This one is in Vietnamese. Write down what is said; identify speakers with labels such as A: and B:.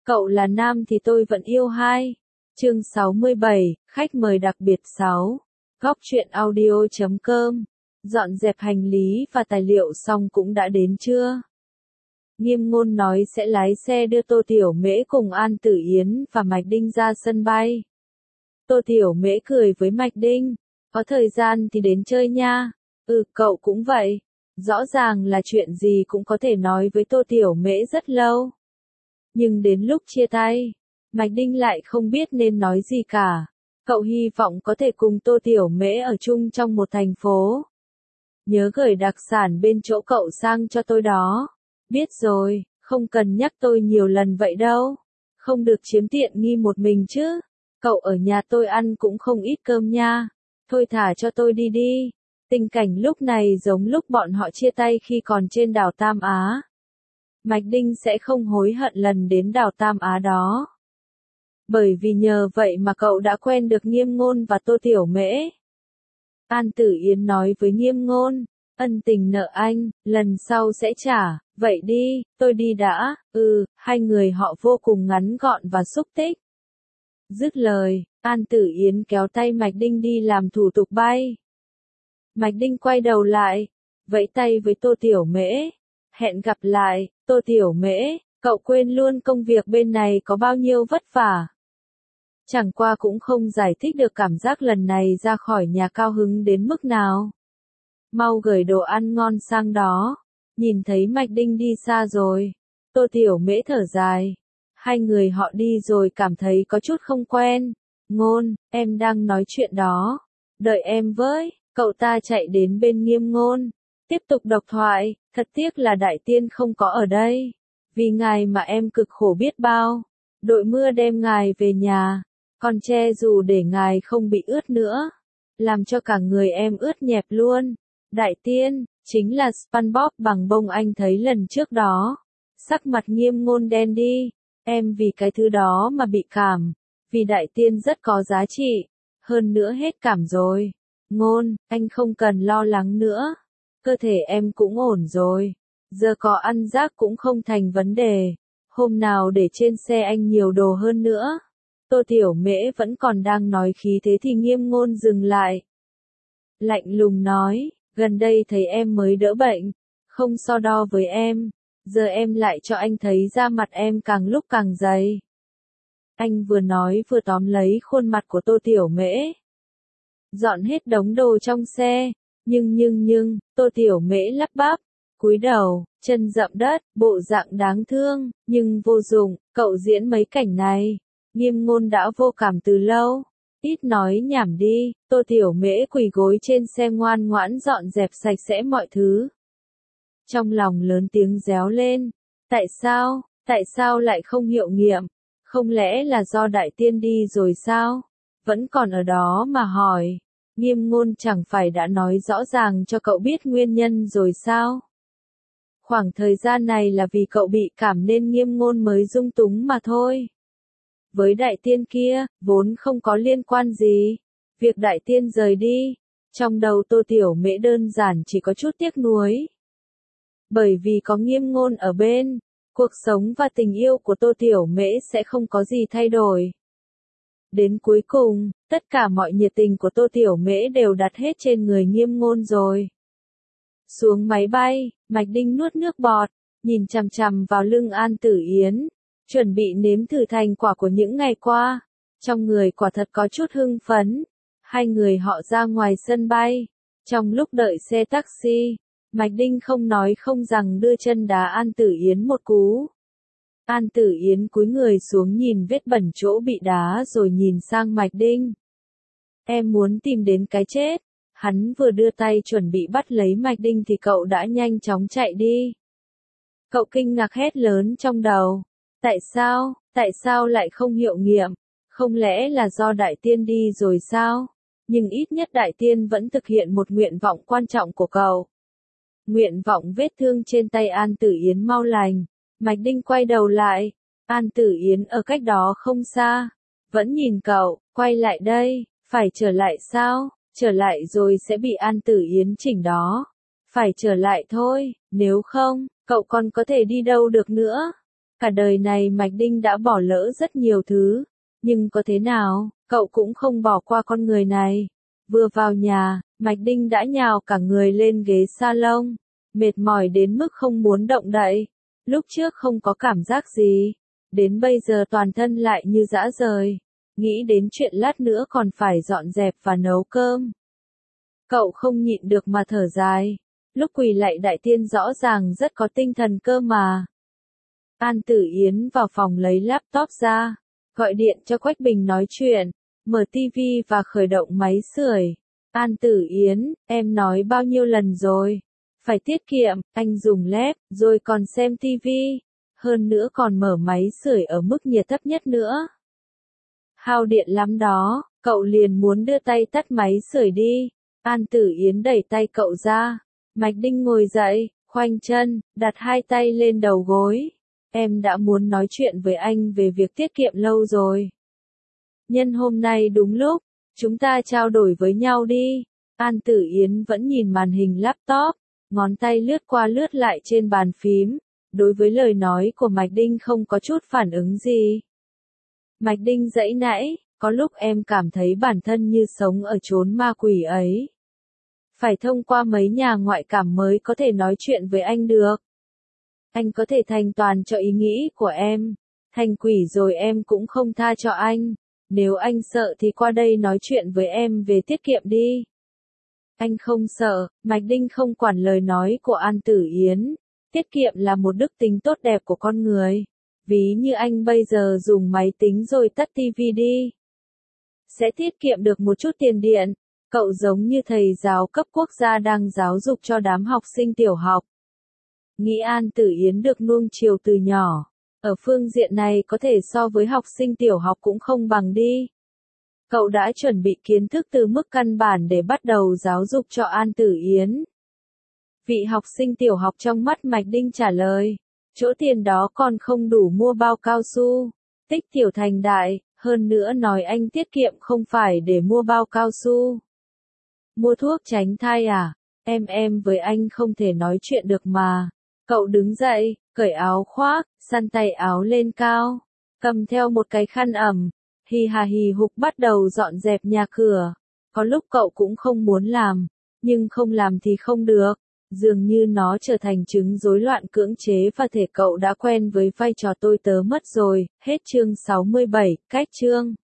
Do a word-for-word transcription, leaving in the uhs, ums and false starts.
A: Cậu là nam thì tôi vẫn yêu hai. Chương sáu mươi bảy, khách mời đặc biệt sáu. Góc truyện audio chấm com. Dọn dẹp hành lý và tài liệu xong cũng đã đến chưa? Nghiêm Ngôn nói sẽ lái xe đưa Tô Tiểu Mễ cùng An Tử Yến và Mạch Đinh ra sân bay. Tô Tiểu Mễ cười với Mạch Đinh. Có thời gian thì đến chơi nha. Ừ, cậu cũng vậy. Rõ ràng là chuyện gì cũng có thể nói với Tô Tiểu Mễ rất lâu. Nhưng đến lúc chia tay, Mạch Đinh lại không biết nên nói gì cả. Cậu hy vọng có thể cùng Tô Tiểu Mễ ở chung trong một thành phố. Nhớ gửi đặc sản bên chỗ cậu sang cho tôi đó. Biết rồi, không cần nhắc tôi nhiều lần vậy đâu. Không được chiếm tiện nghi một mình chứ. Cậu ở nhà tôi ăn cũng không ít cơm nha. Thôi thả cho tôi đi đi. Tình cảnh lúc này giống lúc bọn họ chia tay khi còn trên đảo Tam Á. Mạch Đinh sẽ không hối hận lần đến đảo Tam Á đó. Bởi vì nhờ vậy mà cậu đã quen được Nghiêm Ngôn và Tô Tiểu Mễ. An Tử Yến nói với Nghiêm Ngôn, ân tình nợ anh, lần sau sẽ trả, vậy đi, tôi đi đã, ừ, hai người họ vô cùng ngắn gọn và xúc tích. Dứt lời, An Tử Yến kéo tay Mạch Đinh đi làm thủ tục bay. Mạch Đinh quay đầu lại, vẫy tay với Tô Tiểu Mễ. Hẹn gặp lại, Tô Tiểu Mễ, cậu quên luôn công việc bên này có bao nhiêu vất vả. Chẳng qua cũng không giải thích được cảm giác lần này ra khỏi nhà cao hứng đến mức nào. Mau gửi đồ ăn ngon sang đó. Nhìn thấy Mạch Đinh đi xa rồi. Tô Tiểu Mễ thở dài. Hai người họ đi rồi cảm thấy có chút không quen. Ngôn, em đang nói chuyện đó. Đợi em với, cậu ta chạy đến bên Nghiêm Ngôn. Tiếp tục độc thoại, thật tiếc là đại tiên không có ở đây. Vì ngài mà em cực khổ biết bao. Đội mưa đem ngài về nhà. Còn che dù để ngài không bị ướt nữa. Làm cho cả người em ướt nhẹp luôn. Đại tiên, chính là SpongeBob bằng bông anh thấy lần trước đó. Sắc mặt Nghiêm Ngôn đen đi. Em vì cái thứ đó mà bị cảm. Vì đại tiên rất có giá trị. Hơn nữa hết cảm rồi. Ngôn, anh không cần lo lắng nữa. Cơ thể em cũng ổn rồi. Giờ có ăn rác cũng không thành vấn đề. Hôm nào để trên xe anh nhiều đồ hơn nữa. Tô Tiểu Mễ vẫn còn đang nói khí thế thì Nghiêm Ngôn dừng lại. Lạnh lùng nói, gần đây thấy em mới đỡ bệnh. Không so đo với em. Giờ em lại cho anh thấy da mặt em càng lúc càng dày. Anh vừa nói vừa tóm lấy khuôn mặt của Tô Tiểu Mễ. Dọn hết đống đồ trong xe. Nhưng nhưng nhưng, Tô Tiểu Mễ lắp bắp, cúi đầu, chân dậm đất, bộ dạng đáng thương, nhưng vô dụng, cậu diễn mấy cảnh này. Nghiêm Ngôn đã vô cảm từ lâu. Ít nói nhảm đi, Tô Tiểu Mễ quỳ gối trên xe ngoan ngoãn dọn dẹp sạch sẽ mọi thứ. Trong lòng lớn tiếng réo lên. Tại sao, tại sao lại không hiệu nghiệm? Không lẽ là do đại tiên đi rồi sao? Vẫn còn ở đó mà hỏi. Nghiêm Ngôn chẳng phải đã nói rõ ràng cho cậu biết nguyên nhân rồi sao? Khoảng thời gian này là vì cậu bị cảm nên Nghiêm Ngôn mới dung túng mà thôi. Với đại tiên kia, vốn không có liên quan gì. Việc đại tiên rời đi, trong đầu Tô Tiểu Mễ đơn giản chỉ có chút tiếc nuối. Bởi vì có Nghiêm Ngôn ở bên, cuộc sống và tình yêu của Tô Tiểu Mễ sẽ không có gì thay đổi. Đến cuối cùng, tất cả mọi nhiệt tình của Tô Tiểu Mễ đều đặt hết trên người Nghiêm Ngôn rồi. Xuống máy bay, Mạch Đinh nuốt nước bọt, nhìn chằm chằm vào lưng An Tử Yến, chuẩn bị nếm thử thành quả của những ngày qua. Trong người quả thật có chút hưng phấn. Hai người họ ra ngoài sân bay. Trong lúc đợi xe taxi, Mạch Đinh không nói không rằng đưa chân đá An Tử Yến một cú. An Tử Yến cúi người xuống nhìn vết bẩn chỗ bị đá rồi nhìn sang Mạch Đinh. Em muốn tìm đến cái chết. Hắn vừa đưa tay chuẩn bị bắt lấy Mạch Đinh thì cậu đã nhanh chóng chạy đi. Cậu kinh ngạc hét lớn trong đầu. Tại sao, tại sao lại không hiệu nghiệm? Không lẽ là do đại tiên đi rồi sao? Nhưng ít nhất đại tiên vẫn thực hiện một nguyện vọng quan trọng của cậu. Nguyện vọng vết thương trên tay An Tử Yến mau lành. Mạch Đinh quay đầu lại. An Tử Yến ở cách đó không xa. Vẫn nhìn cậu, quay lại đây. Phải trở lại sao? Trở lại rồi sẽ bị An Tử Yến chỉnh đó. Phải trở lại thôi, nếu không, cậu còn có thể đi đâu được nữa. Cả đời này Mạch Đinh đã bỏ lỡ rất nhiều thứ, nhưng có thế nào, cậu cũng không bỏ qua con người này. Vừa vào nhà, Mạch Đinh đã nhào cả người lên ghế salon, mệt mỏi đến mức không muốn động đậy. Lúc trước không có cảm giác gì, đến bây giờ toàn thân lại như dã rời, nghĩ đến chuyện lát nữa còn phải dọn dẹp và nấu cơm. Cậu không nhịn được mà thở dài, lúc quỳ lạy đại tiên rõ ràng rất có tinh thần cơ mà. An Tử Yến vào phòng lấy laptop ra, gọi điện cho Quách Bình nói chuyện, mở tivi và khởi động máy sưởi. An Tử Yến, em nói bao nhiêu lần rồi? Phải tiết kiệm, anh dùng led, rồi còn xem tivi, hơn nữa còn mở máy sưởi ở mức nhiệt thấp nhất nữa. Hao điện lắm đó, cậu liền muốn đưa tay tắt máy sưởi đi. An Tử Yến đẩy tay cậu ra. Mạch Đinh ngồi dậy, khoanh chân, đặt hai tay lên đầu gối. Em đã muốn nói chuyện với anh về việc tiết kiệm lâu rồi. Nhân hôm nay đúng lúc, chúng ta trao đổi với nhau đi. An Tử Yến vẫn nhìn màn hình laptop, ngón tay lướt qua lướt lại trên bàn phím. Đối với lời nói của Mạch Đinh không có chút phản ứng gì. Mạch Đinh giãy nãy, có lúc em cảm thấy bản thân như sống ở chốn ma quỷ ấy. Phải thông qua mấy nhà ngoại cảm mới có thể nói chuyện với anh được. Anh có thể thành toàn cho ý nghĩ của em. Thành quỷ rồi em cũng không tha cho anh. Nếu anh sợ thì qua đây nói chuyện với em về tiết kiệm đi. Anh không sợ, Mạch Đinh không quản lời nói của An Tử Yến. Tiết kiệm là một đức tính tốt đẹp của con người. Ví như anh bây giờ dùng máy tính rồi tắt tivi đi. Sẽ tiết kiệm được một chút tiền điện. Cậu giống như thầy giáo cấp quốc gia đang giáo dục cho đám học sinh tiểu học. Nghĩ An Tử Yến được nuông chiều từ nhỏ. Ở phương diện này có thể so với học sinh tiểu học cũng không bằng đi. Cậu đã chuẩn bị kiến thức từ mức căn bản để bắt đầu giáo dục cho An Tử Yến. Vị học sinh tiểu học trong mắt Mạch Đinh trả lời. Chỗ tiền đó còn không đủ mua bao cao su. Tích tiểu thành đại, hơn nữa nói anh tiết kiệm không phải để mua bao cao su. Mua thuốc tránh thai à? Em em với anh không thể nói chuyện được mà. Cậu đứng dậy, cởi áo khoác, xăn tay áo lên cao, cầm theo một cái khăn ẩm, hì hà hì hục bắt đầu dọn dẹp nhà cửa. Có lúc cậu cũng không muốn làm, nhưng không làm thì không được. Dường như nó trở thành chứng rối loạn cưỡng chế và thể cậu đã quen với vai trò tôi tớ mất rồi. Hết chương sáu mươi bảy, cách chương.